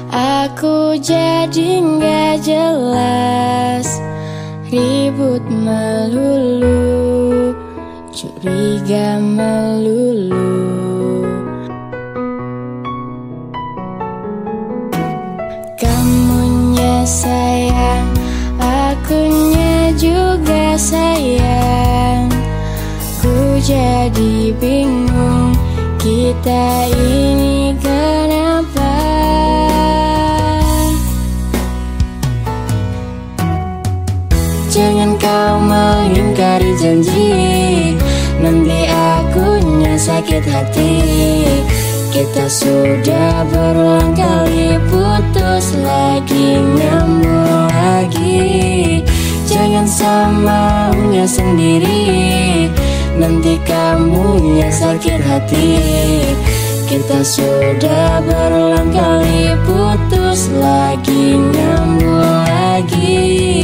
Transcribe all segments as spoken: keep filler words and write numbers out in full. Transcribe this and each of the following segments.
Aku jadi nggak jelas, ribut melulu, curiga melulu. Kamunya sayang, akunya juga sayang. Ku jadi bingung, kita ini kenapa? Jangan kau mengingkari janji, nanti akunya sakit hati. Kita sudah berulang kali putus, lagi nyambung lagi. Jangan samaunya sendiri, nanti kamunya sakit hati. Kita sudah berulang kali putus, lagi nyambung lagi.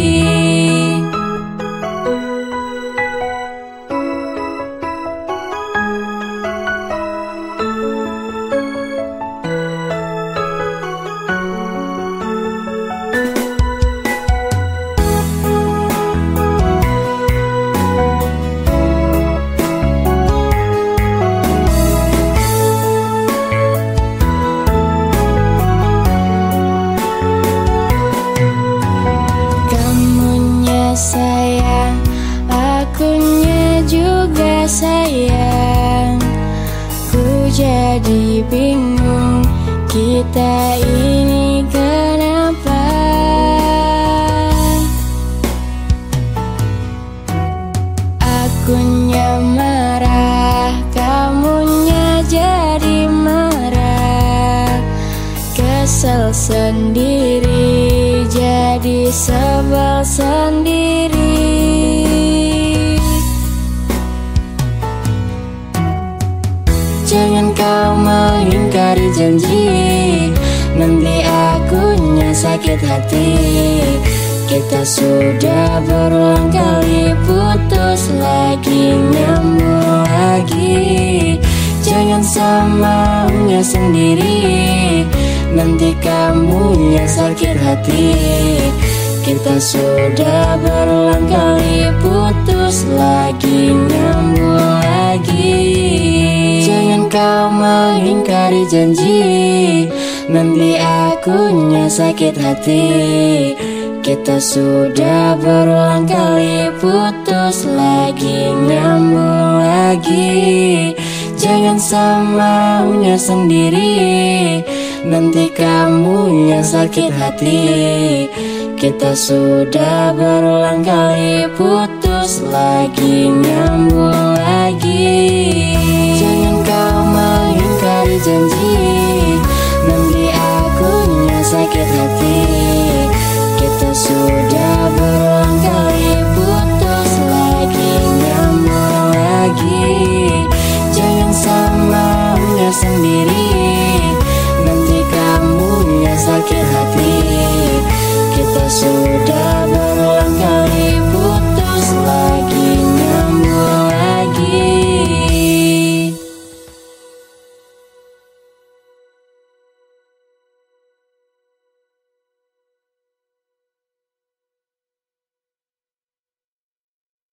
Sayang, akunya juga sayang. Ku jadi bingung, kita ini kenapa? Akunya marah, kamunya jadi marah. Kesel sendiri, jadi sebel sendiri. Jangan kau mengingkari janji, nanti akunya sakit hati. Kita sudah berulang kali putus, lagi nyambung lagi. Jangan samaunya sendiri, nanti kamunya sakit hati. Kita sudah berulang kali putus, lagi nyambung lagi. Jangan kau mengingkari janji, nanti akunya sakit hati. Kita sudah berulang kali putus, lagi nyambung lagi. Jangan samaunya sendiri, nanti kamunya sakit hati. Kita sudah berulang kali putus, lagi nyambung lagi. Jangan kau mengingkari janji, nanti akunya sakit hati. Kita sudah berulang kali putus, lagi nyambung lagi. Jangan samaunya sendiri, nanti kamunya sakit hati. Kita sudah